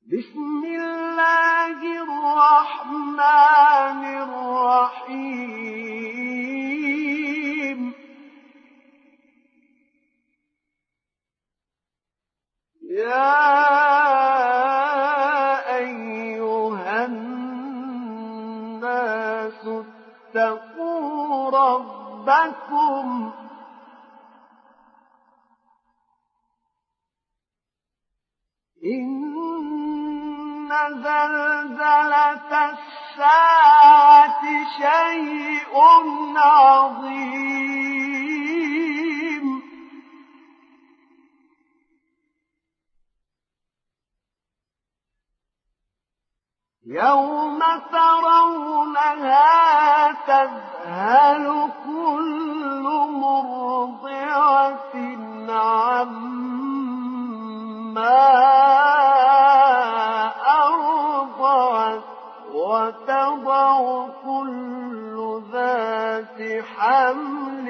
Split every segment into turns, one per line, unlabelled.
بسم الله الرحمن الرحيم يا أيها الناس اتقوا ربكم إن زلزلة الساعة شيء عظيم يوم ترونها تذهل كل مرضعة عما أرضعت وتضع كل ذات حمل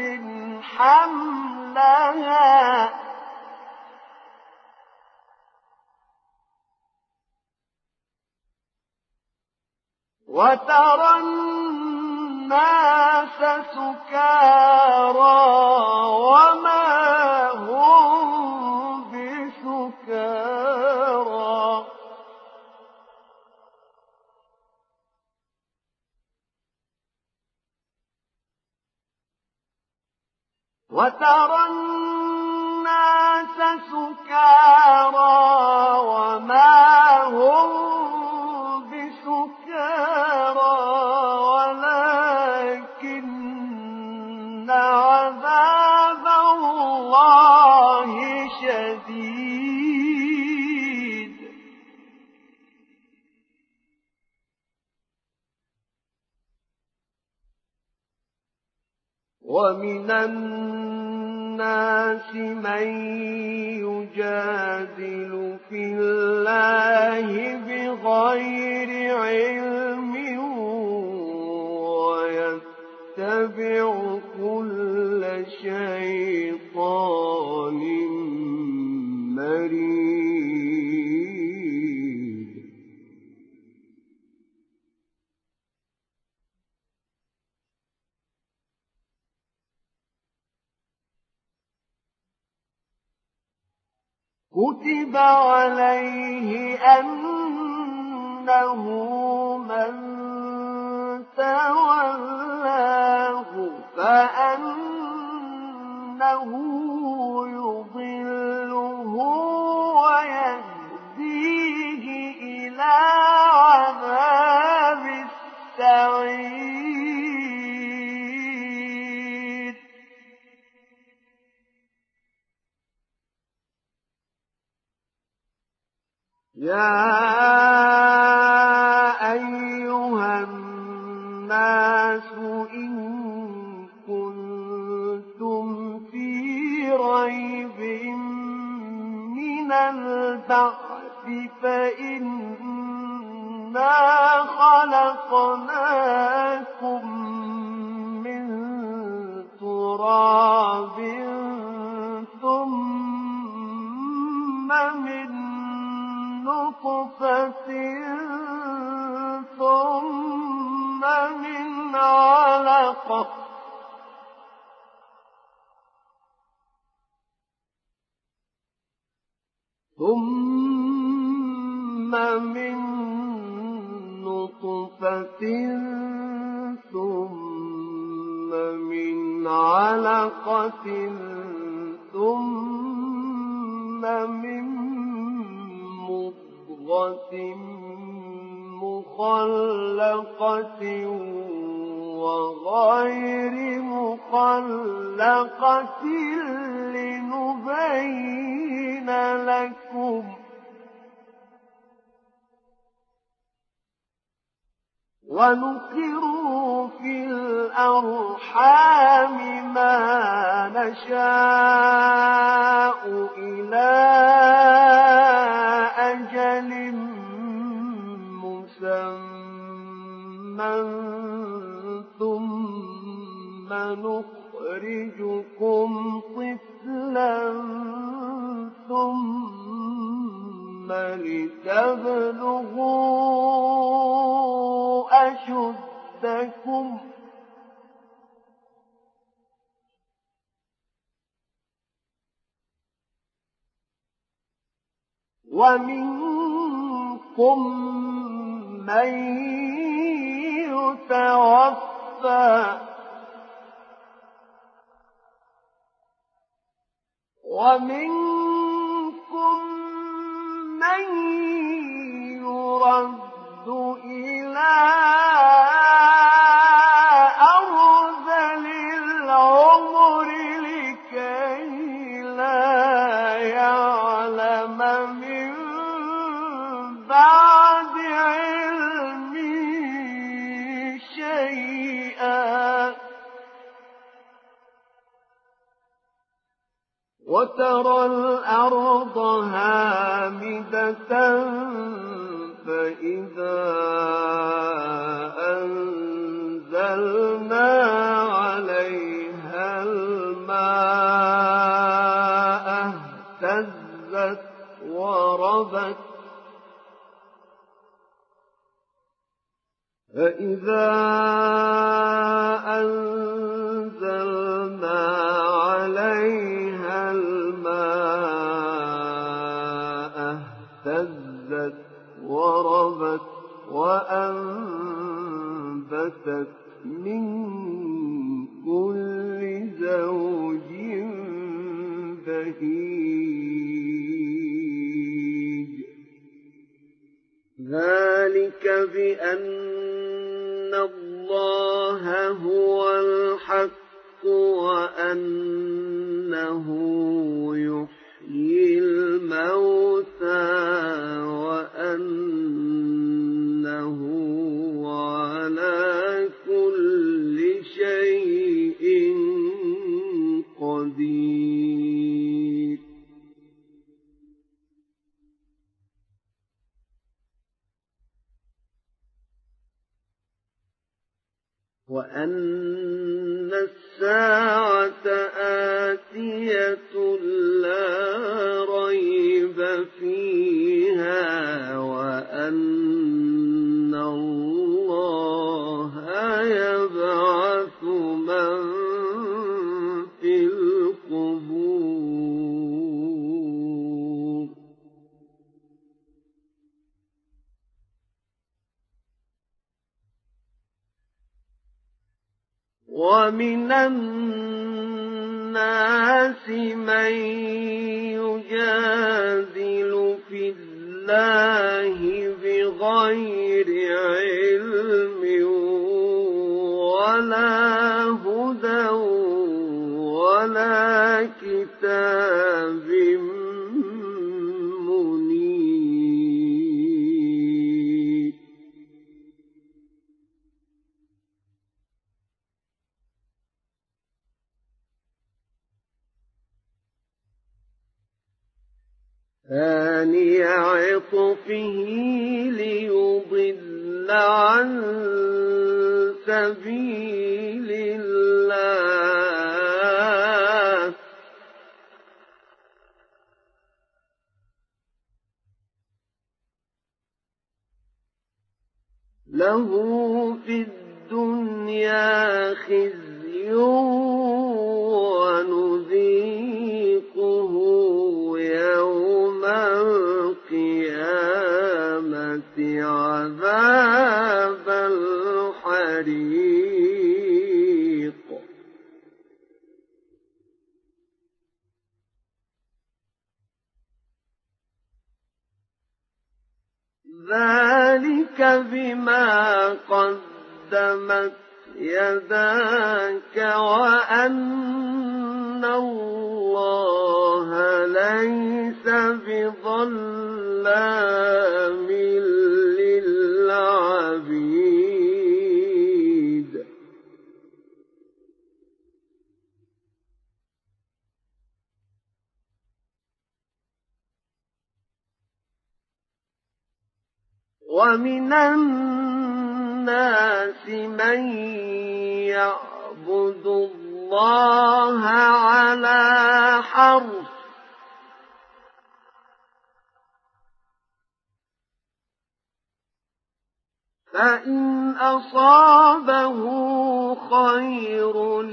حملها وترى الناس سكارى وما هم بسكارى وترى الناس سكارى وما هم بسكارى ولكن عذاب الله شديد ومن الناس من يجادل في الله بغير علم ويتبع كل شيطان مريد كتب عليه أنه من تولاه فأنه يضله ويهديه إلى عذاب السعير يا أيها الناس إن كنتم في ريب من البعث فإنا خلقناكم من تراب ثم من نطفة ثم من علقة ثم من نطفة ثم من علقة ثم من مضغة مخلقة وغير مخلقة لنبين لكم ونقر في الأرحام ما نشاء إلى أجل مسمى ثم نخرجكم طفلا ثم لتبلغوا أشدكم ومنكم من يتوفى ومنكم من يرد إلى أرذل العمر لكي لا يعلم من بعد علم شيئا وترى الأرض هامدة فإذا أنزلنا عليها الماء اهتزت وربت فإذا أنزلنا عليها الماء اهتزت وربت وأنبتت من كل زوج بهيج ذلك بأن الله هو الحق وأنه يحيي الموتى وأنه على كل شيء قدير وأن الساعة آتية لا ريب فيها وأن الله يبعث من في القبور ومن الناس من يجادل في الله بغير علم ولا هدى ولا كتاب منير ثاني عطفه ليضل عن سبيل الله له في الدنيا خزي ونذيقه يوم القيامة عذاب الحريق ذلك بما قدمت يداك وأن الله ليس بظلام للعبيد ومن الناس من يعبد الله على حرف فإن أصابه خير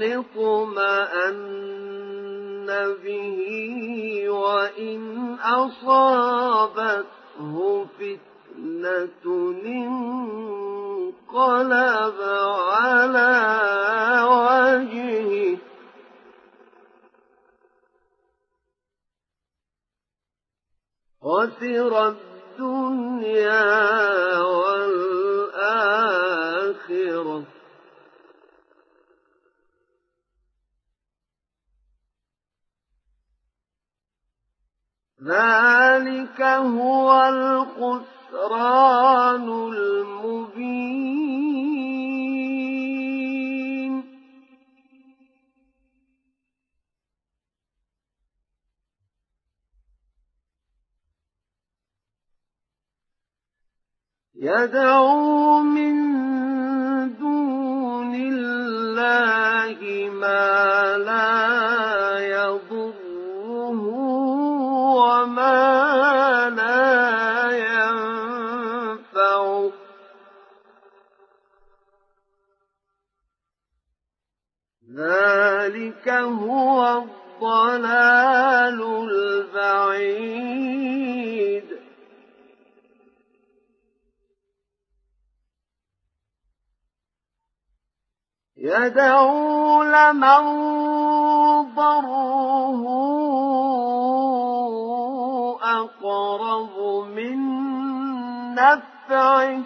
اطمأن به وإن أصابته فتنة انقلب على وجهه خسر الدنيا والآخرة ذلك هو الخسران المبين يدعو من دون الله ما لا يضره وما لا ينفعه ذلك هو الضلال البعيد يدعو لمن ضره أقرب من نفعه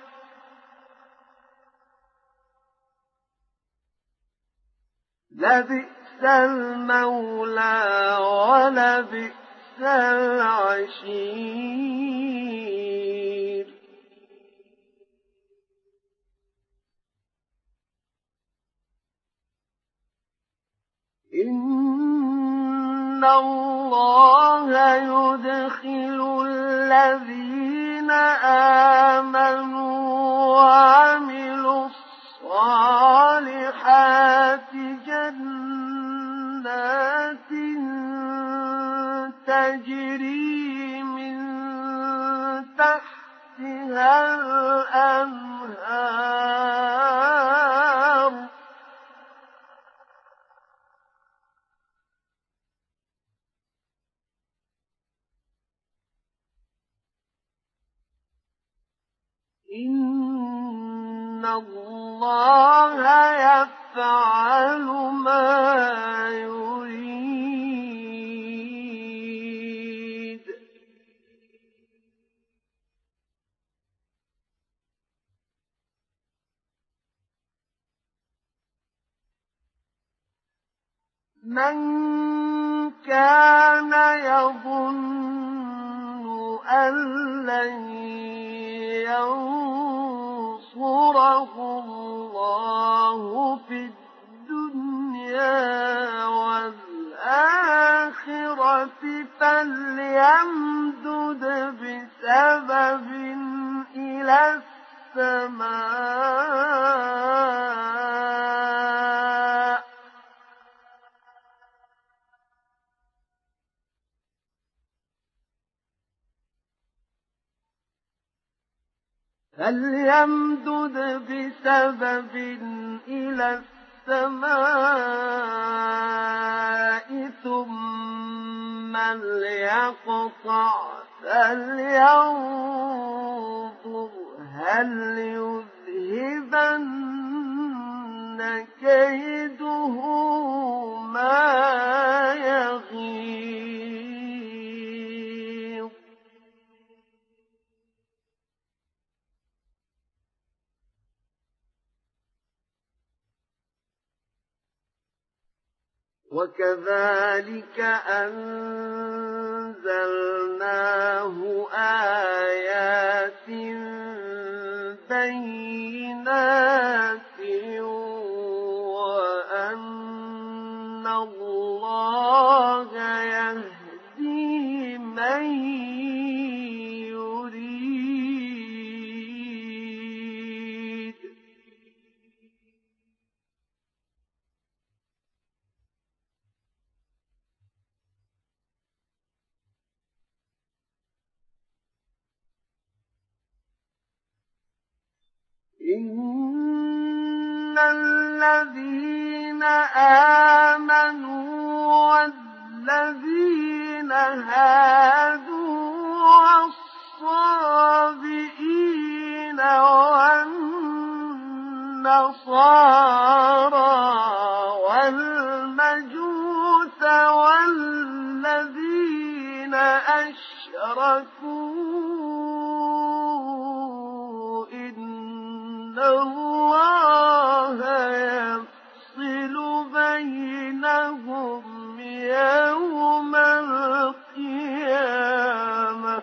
لبئس المولى ولبئس العشير إن الله يدخل الذين آمنوا وعملوا الصالحات جنات تجري من تحتها الأنهار إن الله يفعل ما يريد من كان يظن أن لن ينصره الله في الدنيا والآخرة فليمدد بسبب إلى السماء فليمدد بسبب إلى السماء ثم ليقطع فلينظر هل يذهبن كيده ما يغيظ وكذلك أنزلناه آيات بينات وأن الله يهدي من يريد إن الذين آمنوا والذين هادوا والصابئين والنصارى والمجوس والذين أشركوا إن الله يفصل بينهم يوم القيامة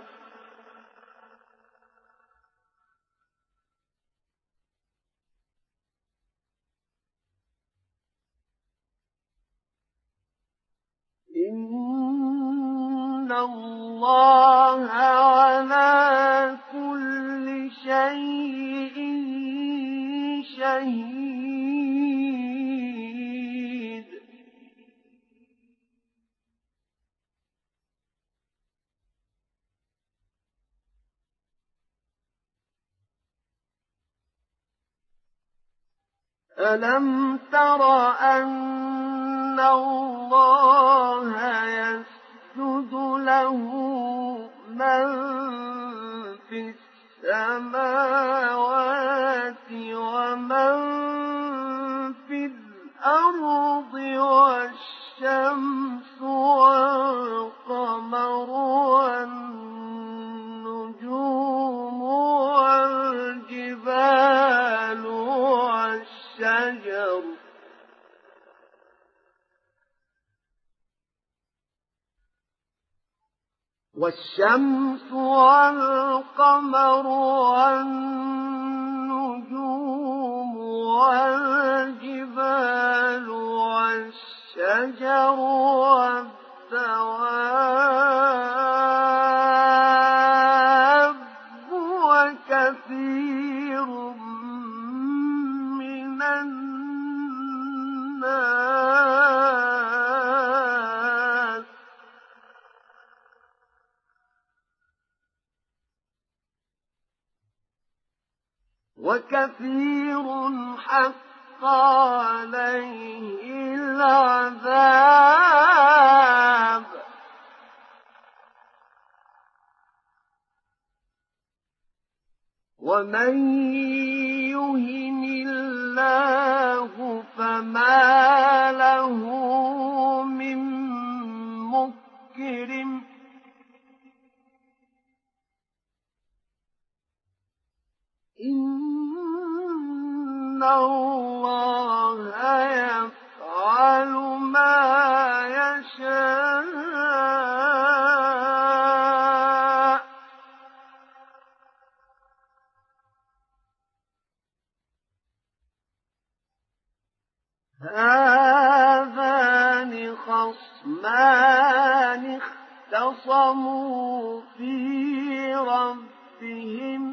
إن الله على كل شيء شهيد ألم تر أن الله يسجد له من في السماوات ومن في الأرض والشمس والقمر والنجوم والجبال والشمس والقمر والنجوم والجبال والشجر والدواب وكثير من الناس وكثير حق عليه العذاب ومن يهن الله فما له من مكرم إن الله يفعل ما يشاء هذان خصمان اختصموا في ربهم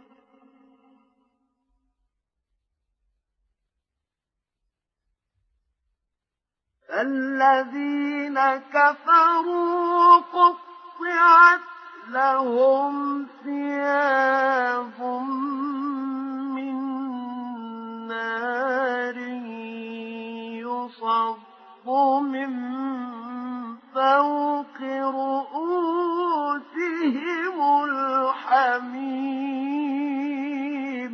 الذين كفروا قطعت لهم ثياب من نار يصب من فوق رؤوسهم الحميم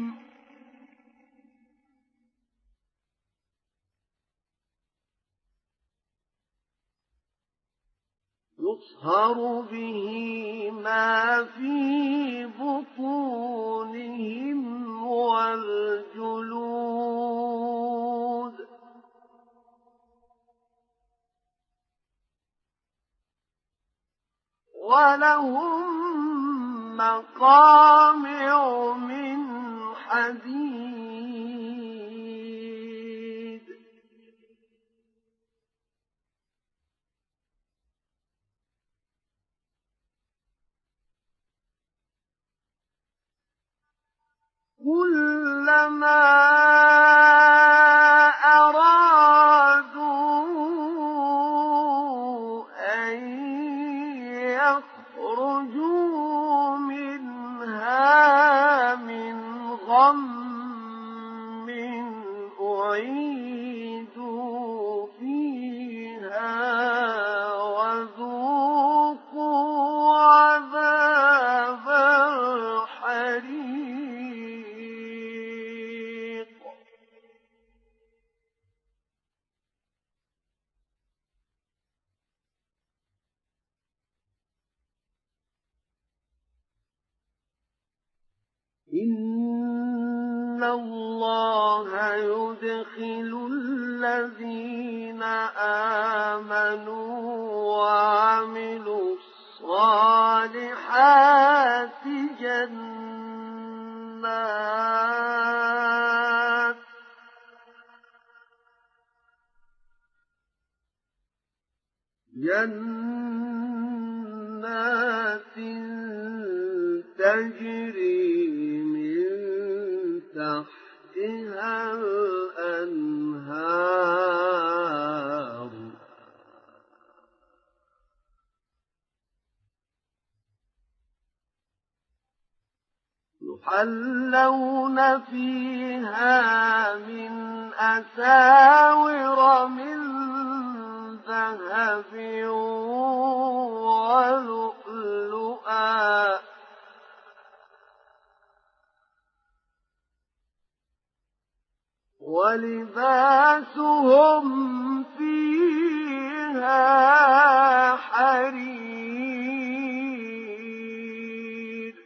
يصهر به ما في بطونهم والجلود ولهم مقامع من حديد كلما أرادوا أن يخرجوا منها من غم إن الله يدخل الذين آمنوا وعملوا الصالحات جنات تجري من تحتها الأنهار يحلون فيها من أساور من ذهب ولؤلؤا ولباسهم فيها حرير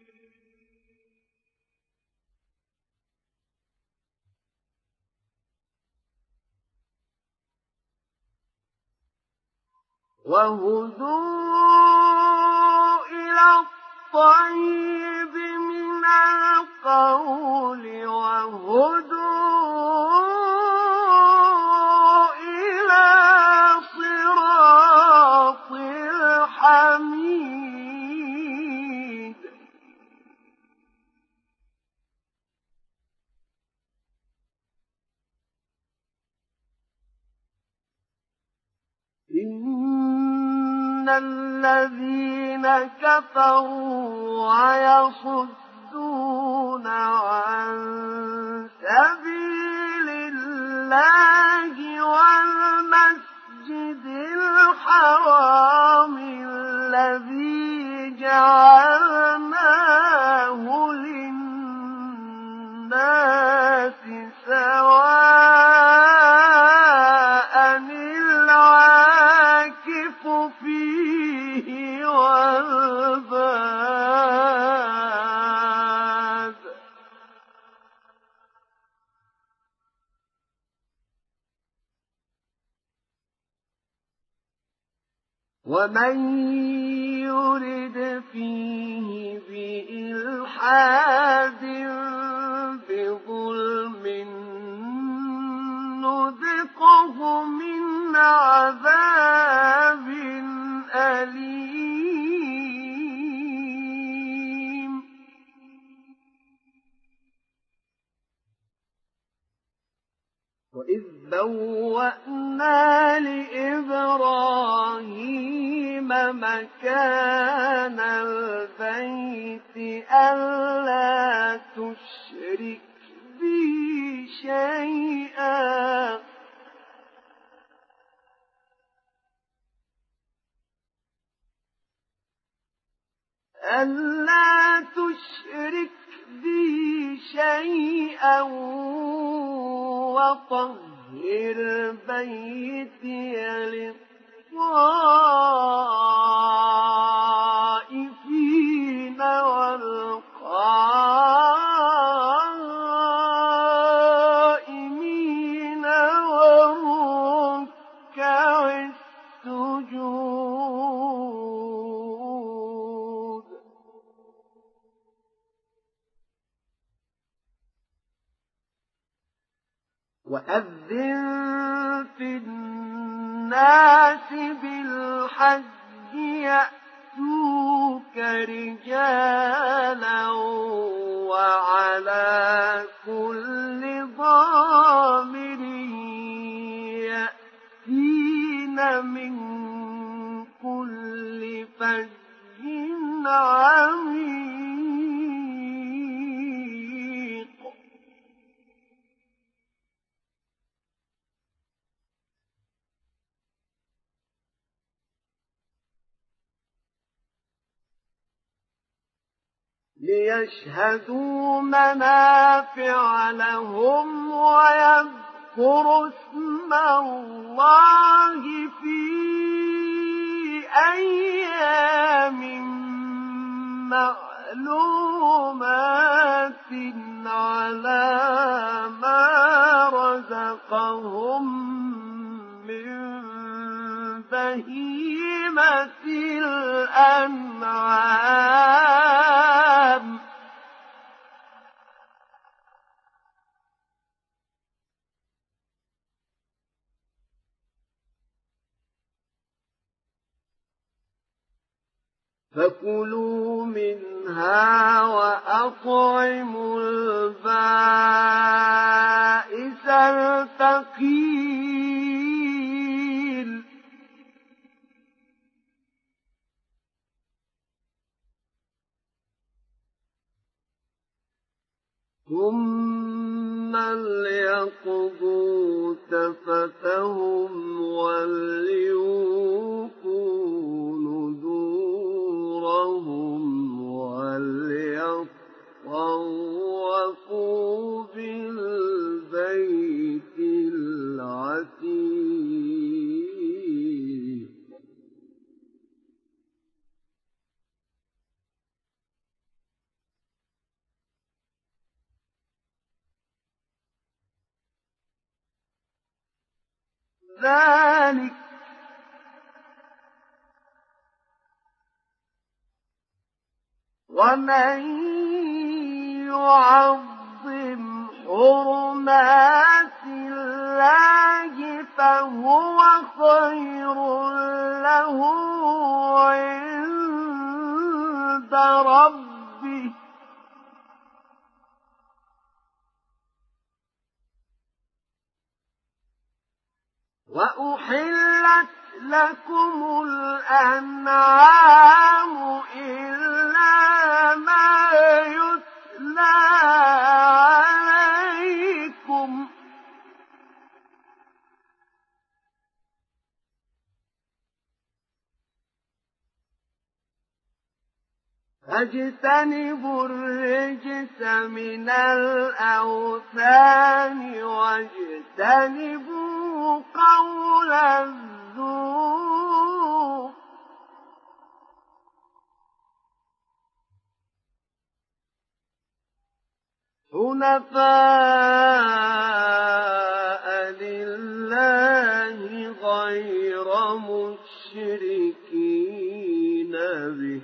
وهدوا إلى الطيب من القول وهدوا إلى صراط الحميد إن الذين كفروا ويصدون عن سبيل الله والمسجد الحرام الذي جعلناه للناس سواء العاكف فيه والباد ومن يرد فيه بإلحاد بظلم نذقه من عذاب أليم وإذ بوأنا لإبراهيم مكان البيت ألا تشرك بي شيئا وطهر بيتي للطائفين والقائمين والركع السجود وأذن في الناس بالحج يأتوك رجالا وعلى كل ضامر يأتين من كل فج عميق ليشهدوا منافع لهم ويذكروا اسم الله في أيام معلومات معلومات على ما رزقهم من بهيمة الأنعام فكلوا منها وأطعموا البائس الفقير ثم ليقضوا تفثهم وليوفوا نذورهم وليطوفوا بالبيت العتيق ذلك ومن يعظم حرمات الله فهو خير له عند ربه وأحلت لكم الأنعام إلا ما يتلى عليكم فاجتنبوا الرجس من الأوثان واجتنبوا قول الزور حنفاء لله غير مشركين به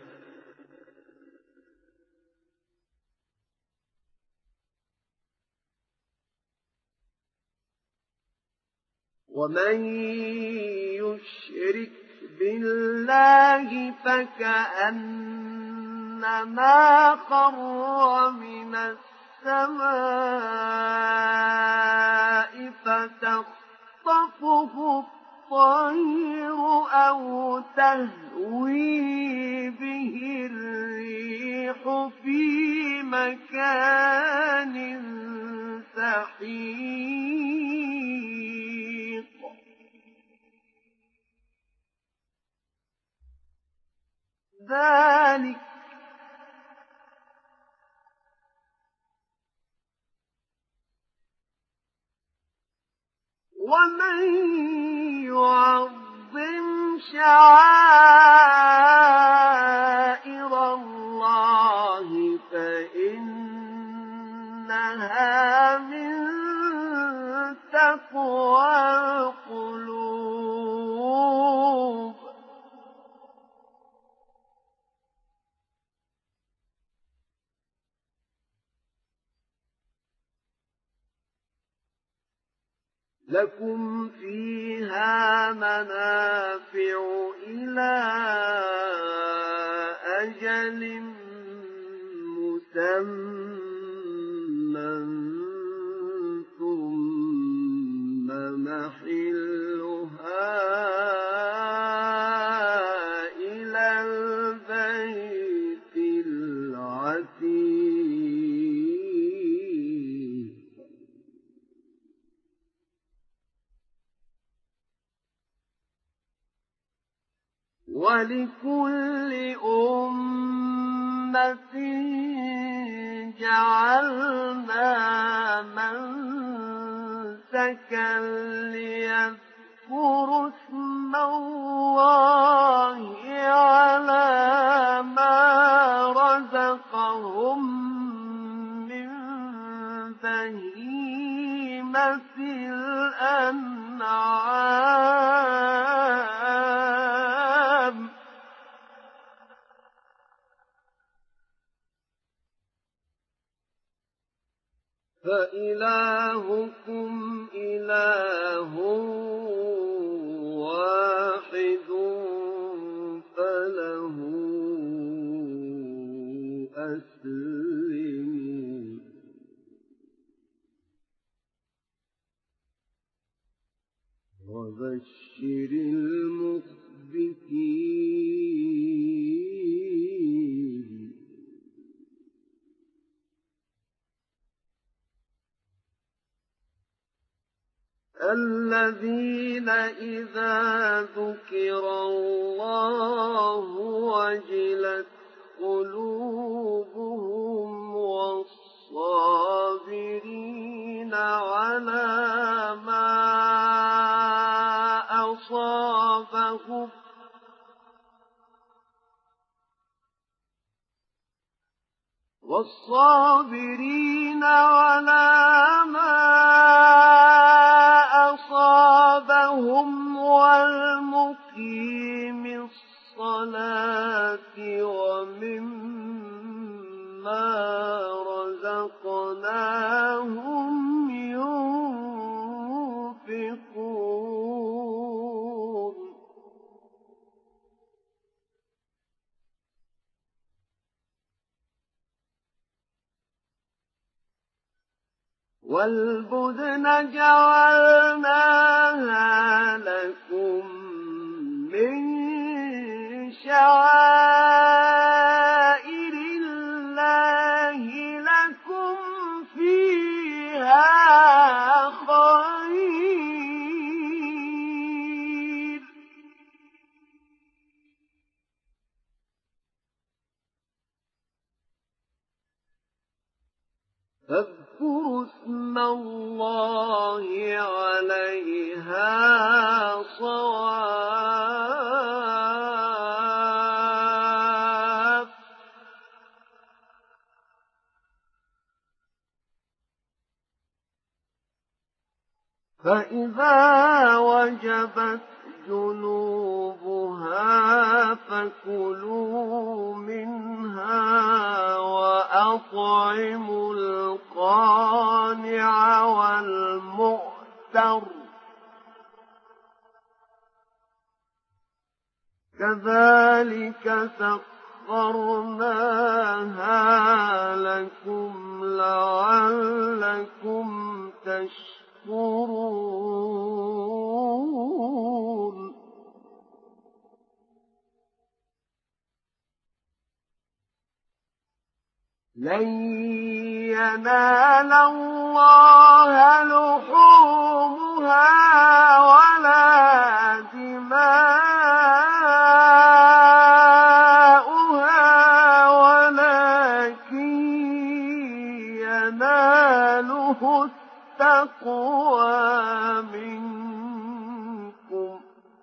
ومن يشرك بالله فكأنما خر من السماء فتخطفه الطير أو تهوي به الريح في مكان سحيق ذلك ومن يعظم شعائر الله فإنها من تقوى القلوب لكم فيها منافع إلى أجل مسمى ثم محلها إلى البيت العتيق ولكل أمة جعلنا منسكا ليذكروا اسم الله على ما رزقهم لهم من بهيمة الأنعام فإلهكم إله واحد فله أسلموا وبشر المخبتين الذين إذا ذكر الله وجلت قلوبهم والصابرين على ما أصابهم والمقيم الصلاة ومما رزقناهم ينفقون والبدن جعلناها لكم من شعائر الله لكم فيها خير فاذكروا اسم الله عليها صواف فإذا وجبت جنوبها فكلوا منها وأطعموا القانع والمعتر كذلك سخرناها لكم لعلكم تشكرون لن ينال الله لحومها ولا دماؤها ولكن يناله التقوى منكم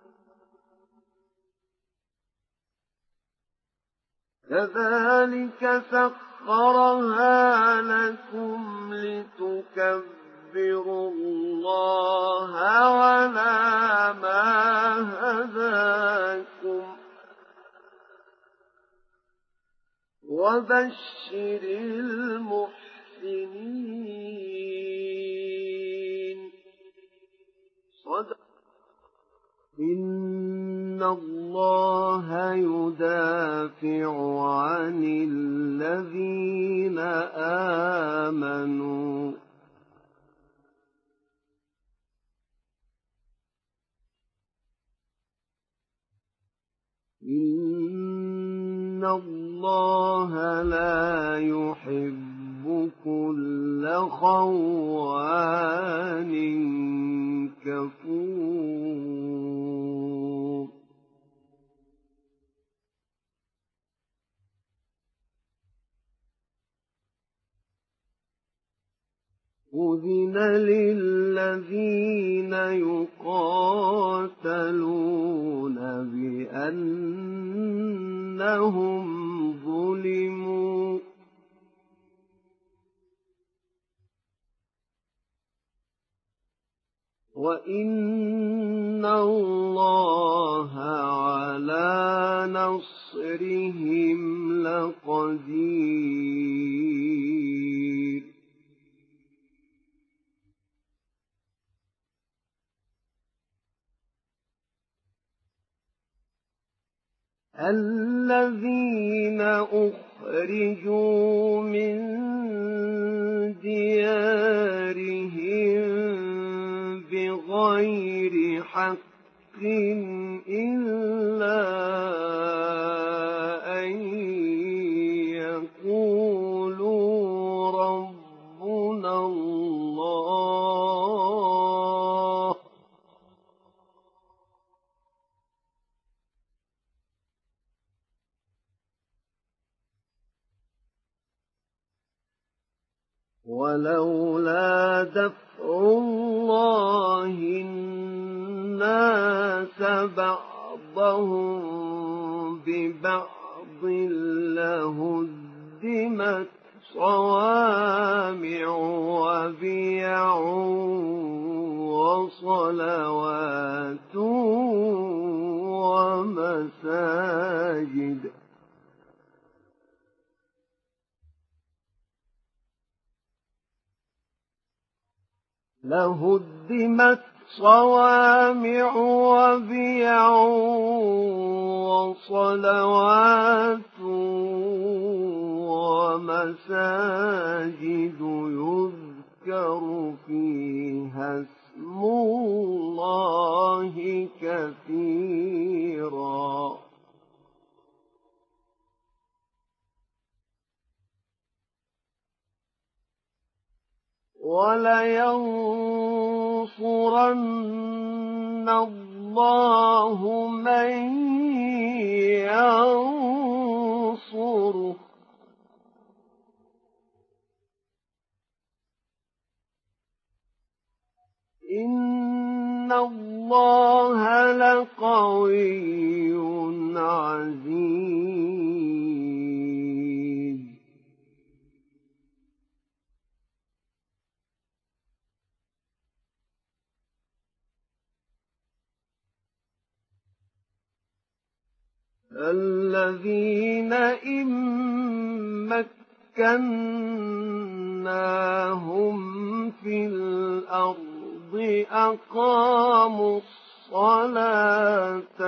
كذلك سخرها لكم لتكبروا الله على ما هداكم وبشر المحسنين صدق إن الله يدافع عن الذين آمنوا إن الله لا يحب كل خوان كفور أذن للذين يقاتلون بأنهم ظلموا وَإِنَّ اللَّهَ عَلَىٰ نَصْرِهِمْ لَقَدِيرٌ الَّذِينَ أُخْرِجُوا مِن دِيَارِهِم بِغَيْرِ حَقٍّ إِلَّا أَن يَقُولُوا رَبُّنَا اللَّهُ وَلَوْلَا دَفْعُ اللَّهِ النَّاسَ بَعْضَهُم بِبَعْضٍ لَّهُدِّمَتْ صَوَامِعُ وَبِيَعٌ وَصَلَوَاتٌ وَمَسَاجِدُ لَهُدِّمَتْ صَوَامِعُ وَبِيَعٌ وَصَلَوَاتٌ وَمَسَاجِدُ يُذْكَرُ فِيهَا اسْمُ اللَّهِ كَثِيرًا وَلَيَنصُرَنَّ اللَّهُ مَن يَنصُرُهُ إِنَّ اللَّهَ لَقَوِيٌّ عَزِيزٌ الَّذِينَ إِن مَّكَّنَّاهُمْ فِي الْأَرْضِ أَقَامُوا الصَّلَاةَ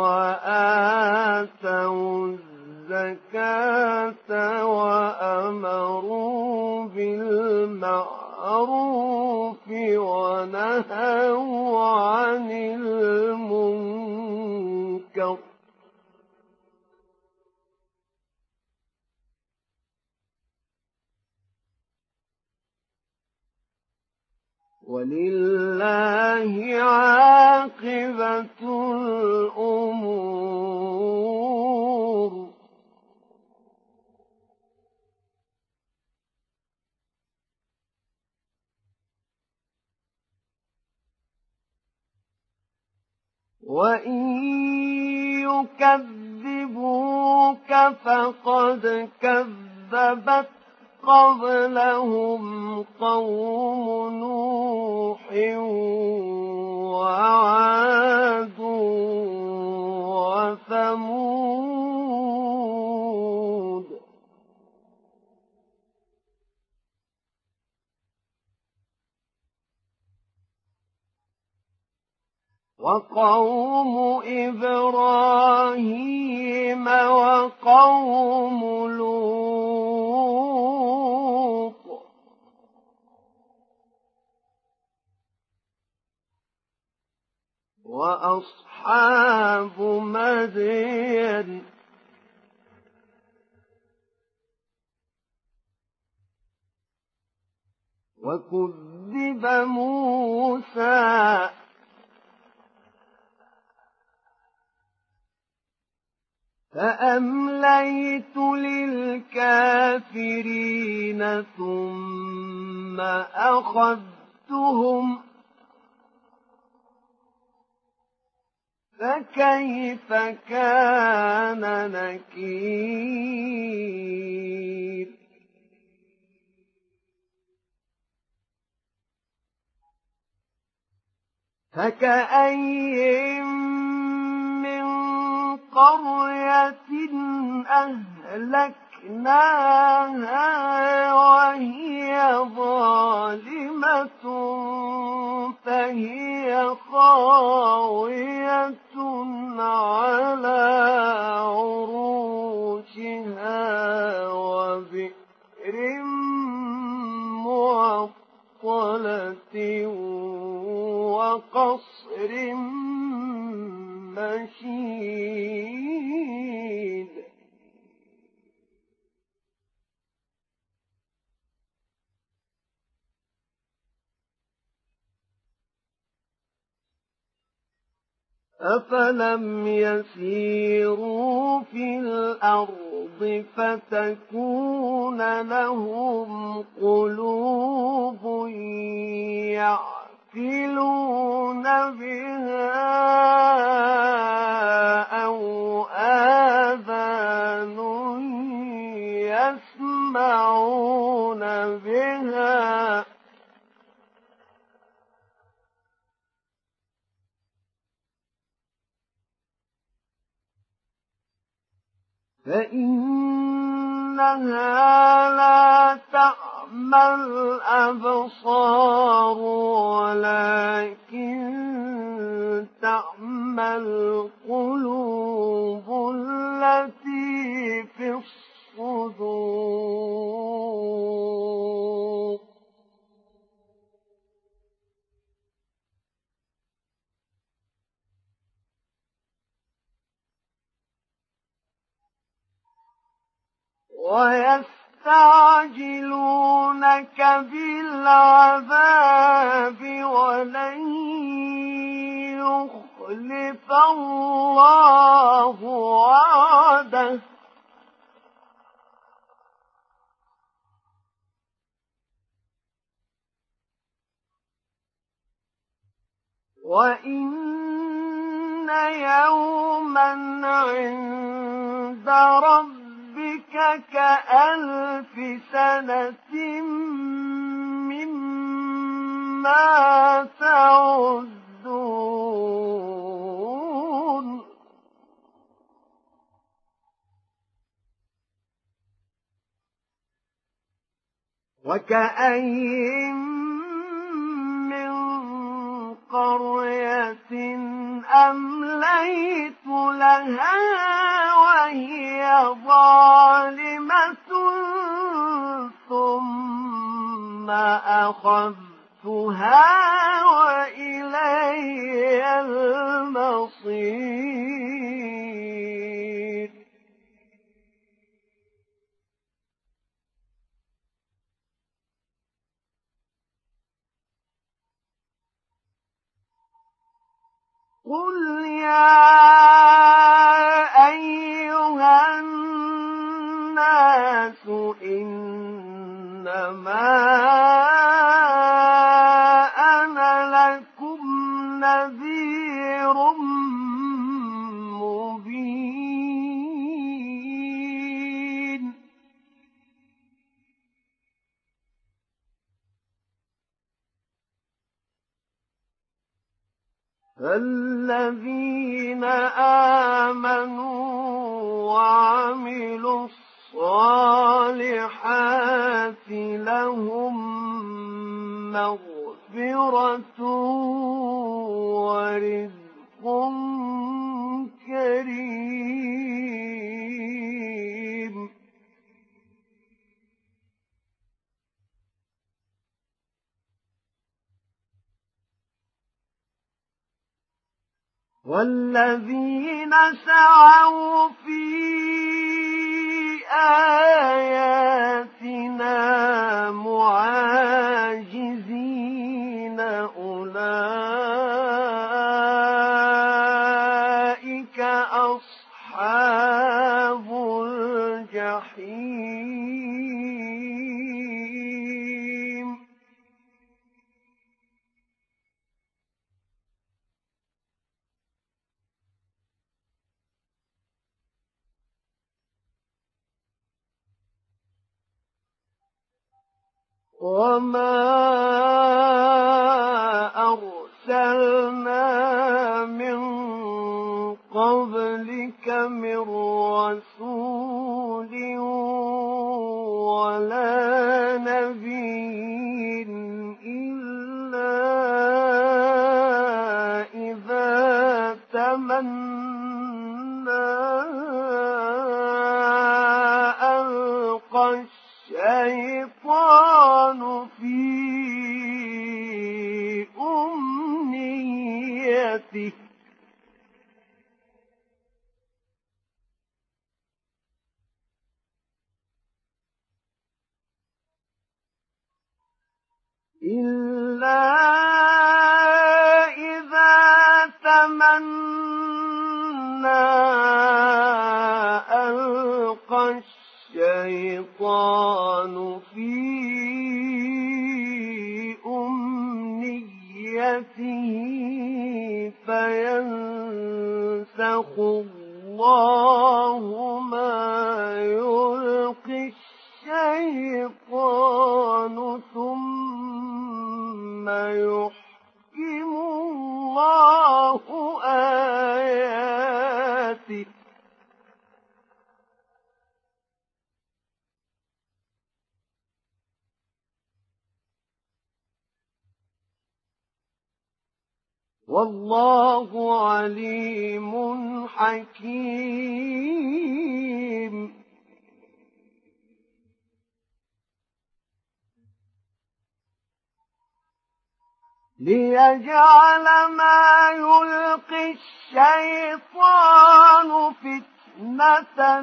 وَآتَوُا الزَّكَاةَ وَأَمَرُوا بِالْمَعْرُوفِ وَنَهَوْا عَنِ الْمُنكَرِ وَلِلَّهِ عَاقِبَةُ الْأُمُورِ وَإِن يُكَذِّبُوكَ فَقَدْ كَذَّبَتْ قَبْلَهُمْ قَوْمُ نُوحٍ وَعَادٌ وَثَمُودُ وَقَوْمُ إِبْرَاهِيمَ وَقَوْمُ لُوطٍ وَأَصْحَابُ مَدْيَنَ وَكُذِّبَ مُوسَىٰ فَأَمْلَيْتُ لِلْكَافِرِينَ ثُمَّ أَخَذْتُهُمْ فَكَيْفَ كَانَ نَكِيرِ فكأي من قرية أهلكناها وهي ظالمة فهي خاوية على عروشها وبئر معطلة وقصر مشيد أفلم يسيروا في الأرض فتكون لهم قلوب يعقلون بها أو آذان يسمعون بها فإنها لا تعمى الأبصار ولكن تعمى القلوب التي في الصدور ويستعجلونك بالعذاب ولن يخلف الله وعده وإن يوما عند ربك كألف سنة مما تعدون وكأين من قرية أمليت لها وهي ظالمة ثم أخذتها وإلي المصير قل يا أيها الناس إنما أنا لكم نذير مبين فالذين آمنوا وعملوا الصالحات لهم مغفرة ورزق كريم والذين سعوا في آياتنا معاجزين أولئك أصحاب الجحيم وما أرسلنا من قبلك من رسول ولا نبي إلا إذا تمنى ألقى الشيطان في أمنيته إلا إذا تمنى ألقى الشيطان في أمنيته فينسخ الله ما يلقي الشيطان ثم يحكم الله آياته والله عليم حكيم ليجعل ما يلقي الشيطان فتنة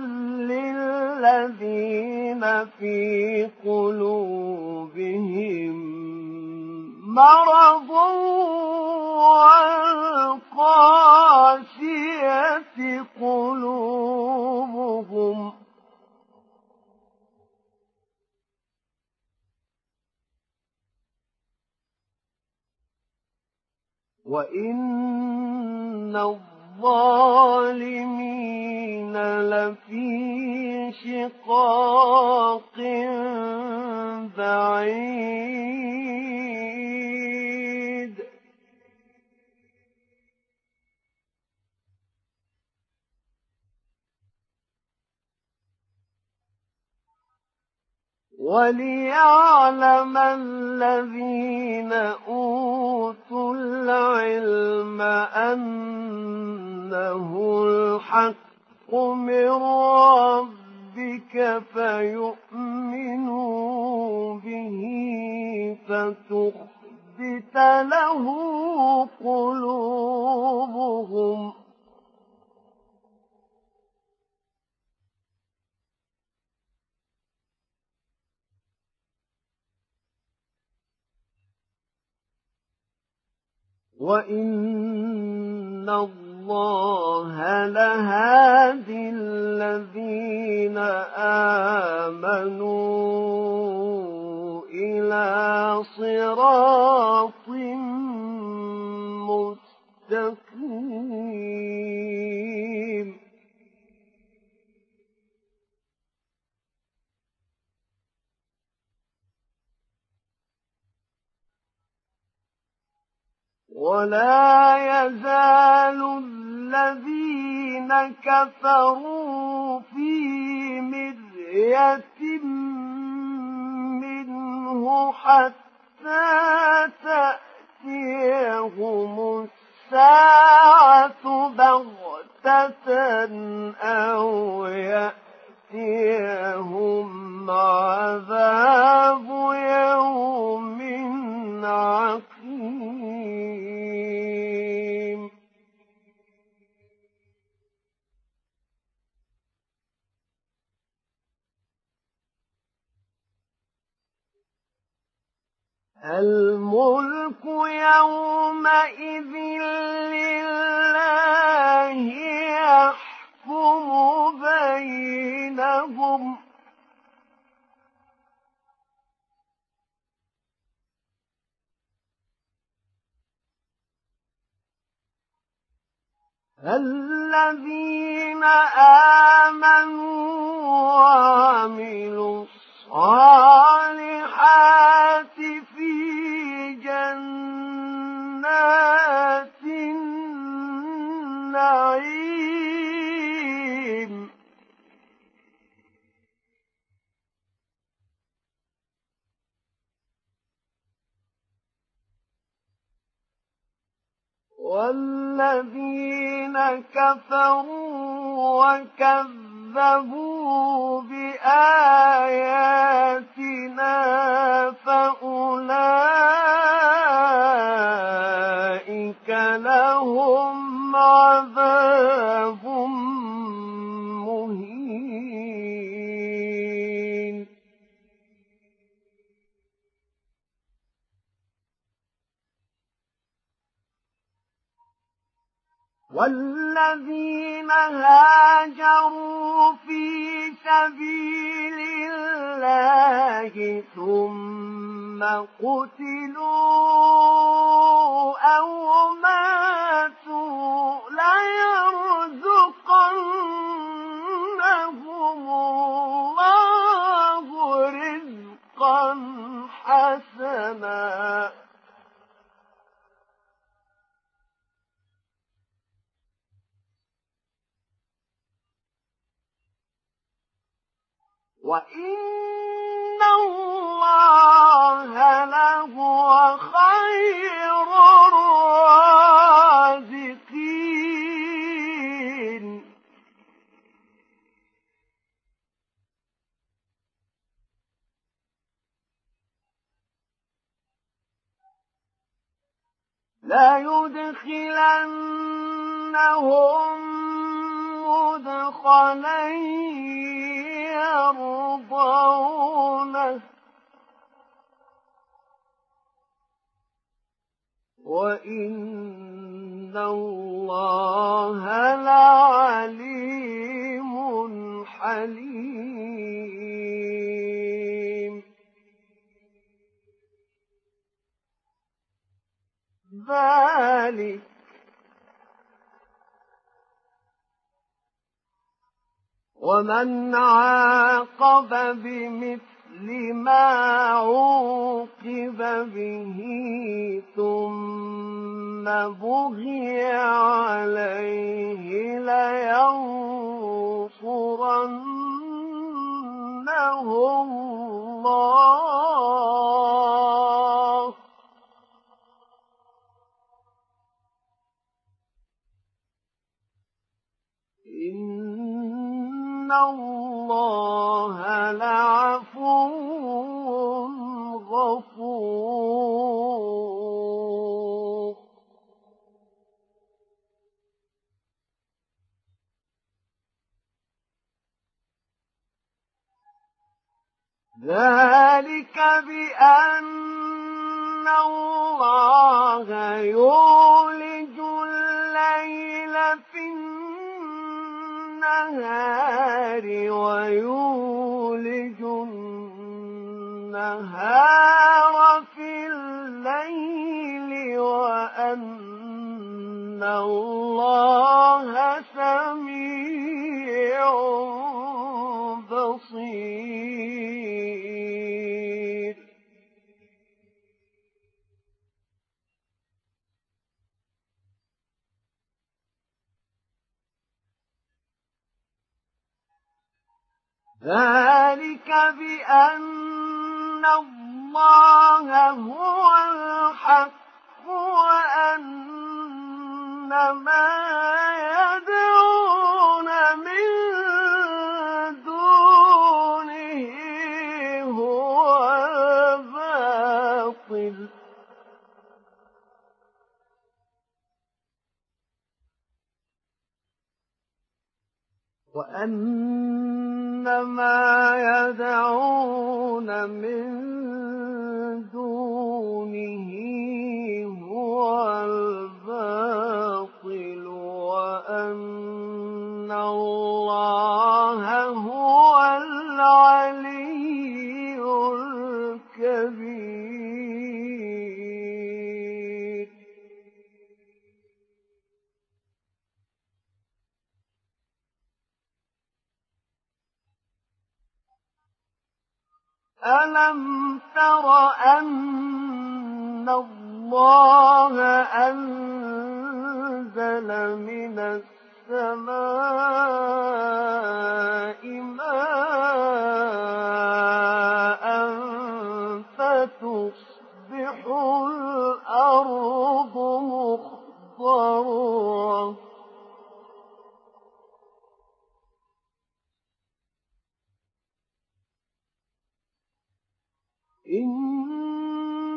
للذين في قلوبهم مرض والقاسية قلوبهم وإن الظالمين لفي شقاق بعيد وليعلم الذين أوتوا العلم أنه الحق من ربك فيؤمنوا به فتخبت له قلوبهم وإن الله لهادي الذين آمنوا إلى صراط مستقيم ولا يزال الذين كفروا في مرية منه حتى تأتيهم الساعة بغتة أو يأتيهم عذاب يوم عقيم الملك يومئذ لله يحكم بينهم الذين آمنوا وعملوا الصالحات في جنات والذين كفروا وكذبوا بآياتنا فأولئك لهم عذاب مهين. والذين هاجروا في سبيل الله ثم قتلوا أو ماتوا ليرزقنهم الله رزقا حسنا وإن الله لهو خير الرازقين. لا يدخلنهم مدخلا يرضونه وإن الله لعليم حليم. ذلك ومن عاقب بمثل ما عوقب به ثم بغي عليه لينصرنه الله إن الله لعفو غفور. ذلك بأن الله يولج الليل في النهار ويولج النهار في الليل وأن الله سميع بصير. ذلك بأن الله هو الحق وأن ما يدعون من دونه هو الباطل وأن ما يدعون من دونه هو الباطل وأن الله هو العلي الكبير. ألم تر أن الله أنزل من السماء ماء فتصبح الأرض مخضرة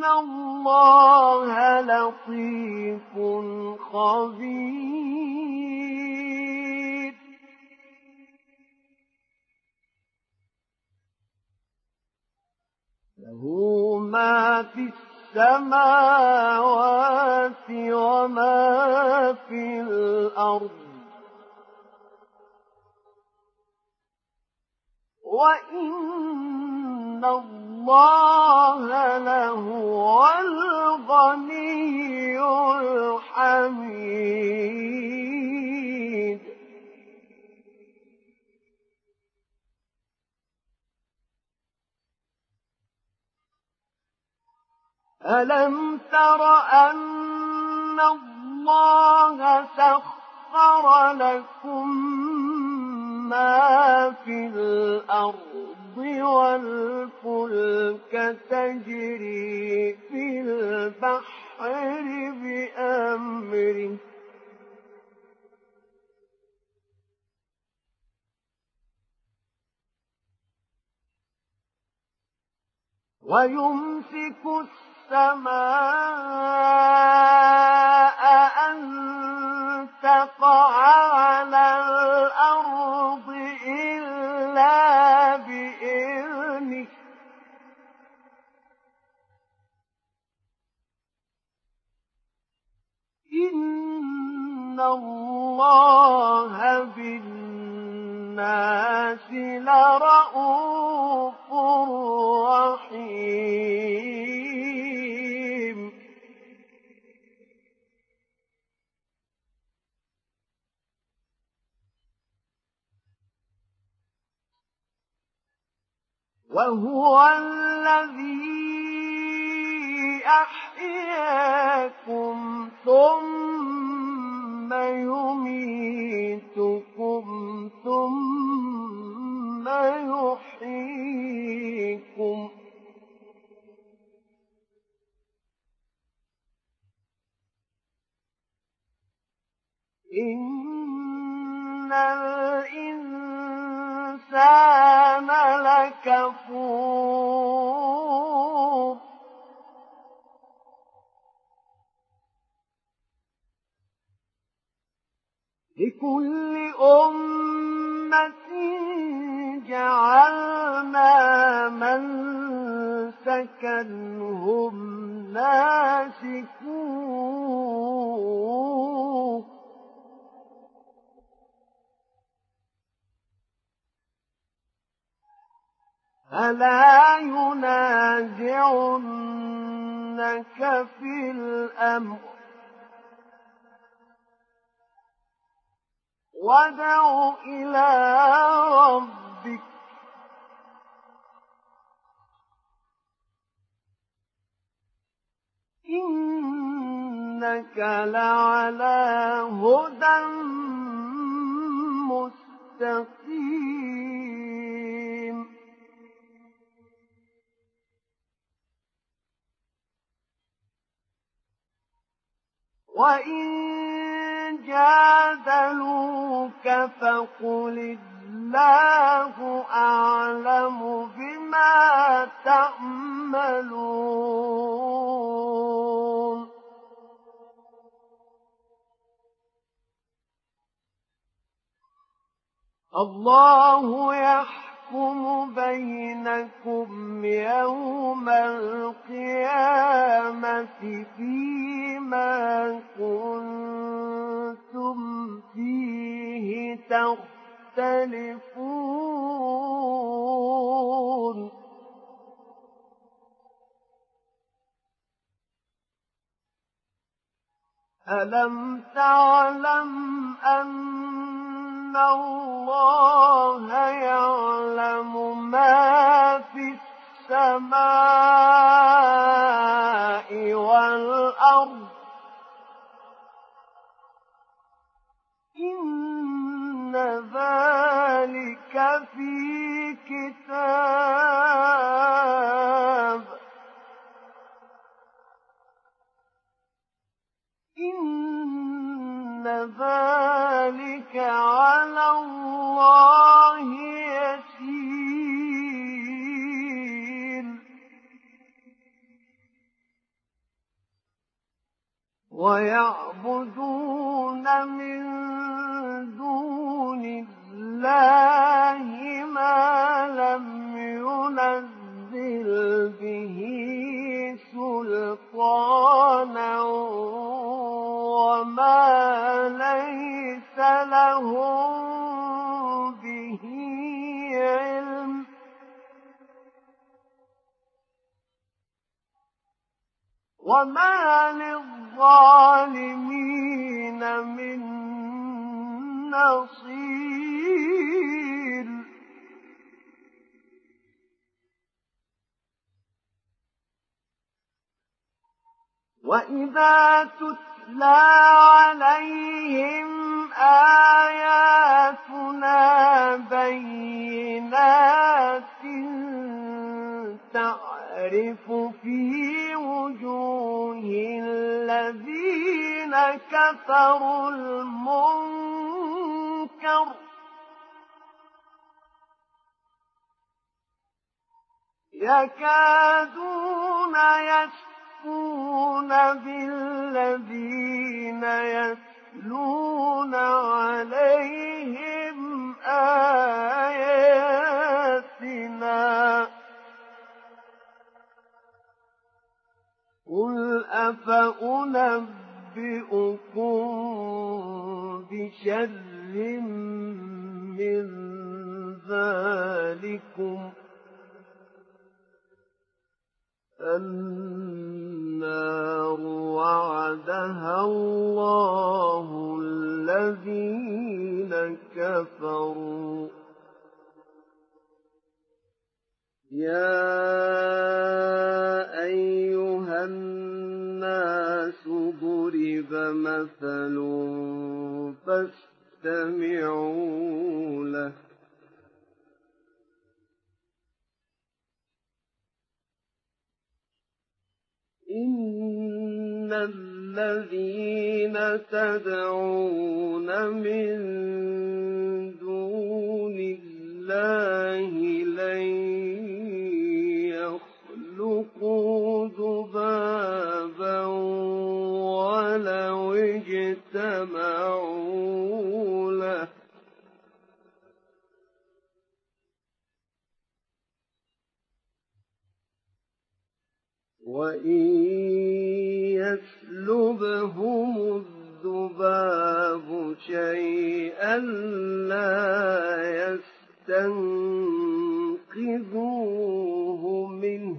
الله لطيف خبير. له ما في السماوات وما في الأرض وإن الله لهو الغني الحميد. ألم تر أن الله سخر لكم ما في الأرض والفلك تجري في البحر بأمره ويمسك السماء أن تقع على الأرض إلا بإذنه إن الله بالناس لرءوف رحيم. وهو الذي أحياكم ثم يميتكم ثم يحييكم إن الإنسان لكفور. لكل أمة جعلنا منسكا هم ناسكوه فلا ينازعنك في الأمر وادع إلى ربك إنك لعلى هدى مستقيم. وإن جادلوك فقل الله أعلم بما تعملون. الله يحكم بينكم يوم القيامة فيما كنتم فيه تختلفون. ألم تعلم أن الله يعلم ما في السماء والأرض إن ذلك في كتاب إن ذلك على الله يسير. ويعبدون من دون الله ما لم ينزل به سلطانا وما ليس لهم به علم وما للظالمين من نصير وإذا تتلى عليهم آياتنا بينات تعرف في وجوه الذين كفروا المنكر يكادون يسطون بالذين يتلون عليهم آياتنا قل أفأنبئكم بشر من ذلكم النار وعدها الله الذين كفروا يا أيها الناس ضرب مثل فاستمعوا له إن الذين تدعون من دون الله لن يخلقوا ذبابا ولو اجتمعوا له وإن يسلبهم الذباب شيئا لا يستنقذوه منه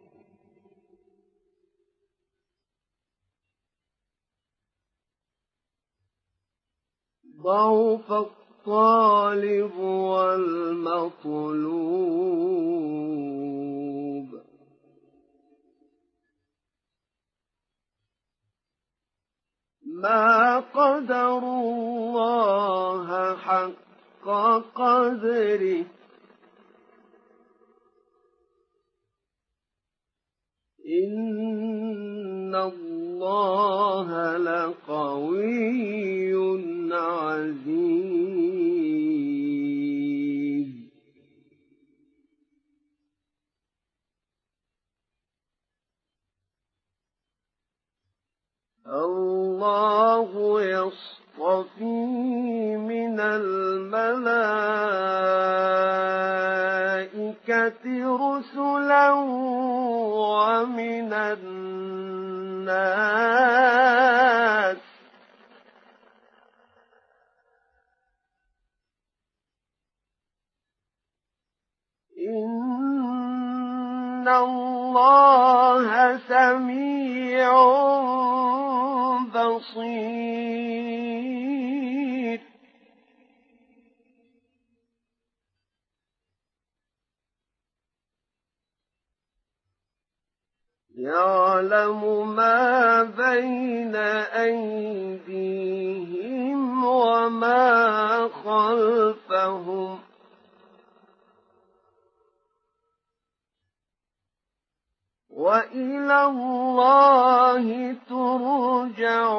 ضعف الطالب والمطلوب ما قدروا الله حق قدره إن الله لقوي عزيز الله يصطفي من الملائكة رسلا ومن الناس إن الله سميع بصير يعلم ما بين أيديهم وما خلفهم وإلى الله ترجع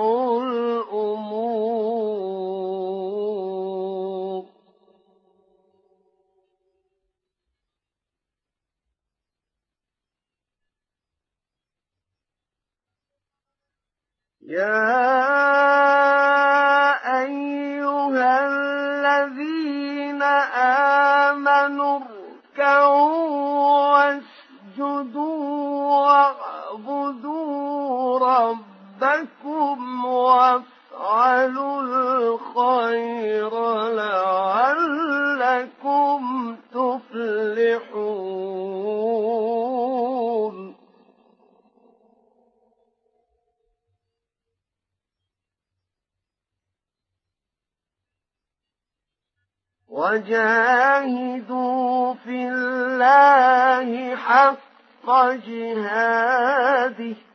الأمور يا أيها الذين آمنوا اركعوا واسجدوا واعبدوا ربكم وافعلوا الخير لعلكم تفلحون. وجاهدوا في الله حق جهاده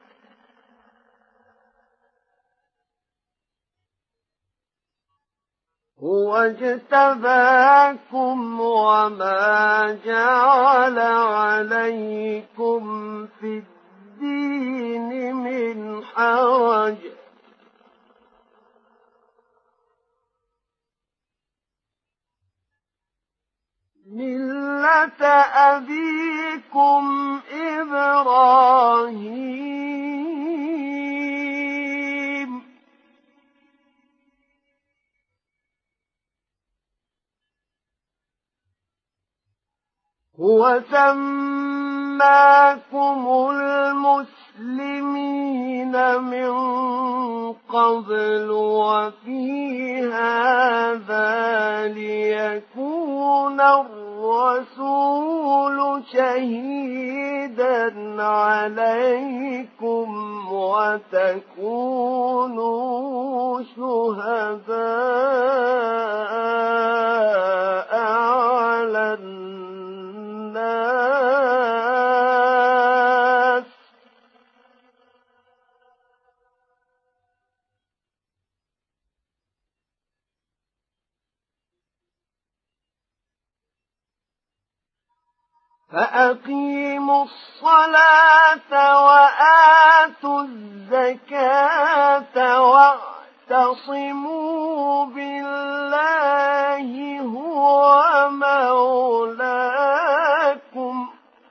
هو اجتباكم وما جعل عليكم في الدين من حرج ملة أبيكم إبراهيم هو سماكم المسلمين من قبل وفي هذا ليكون الرسول شهيدا عليكم وتكونوا شهداء على الناس فأقيموا الصلاة وآتوا الزكاة واعتصموا بالله هو مولاكم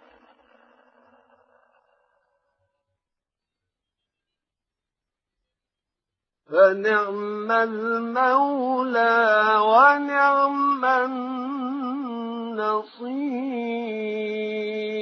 فنعم المولى ونعم النصير.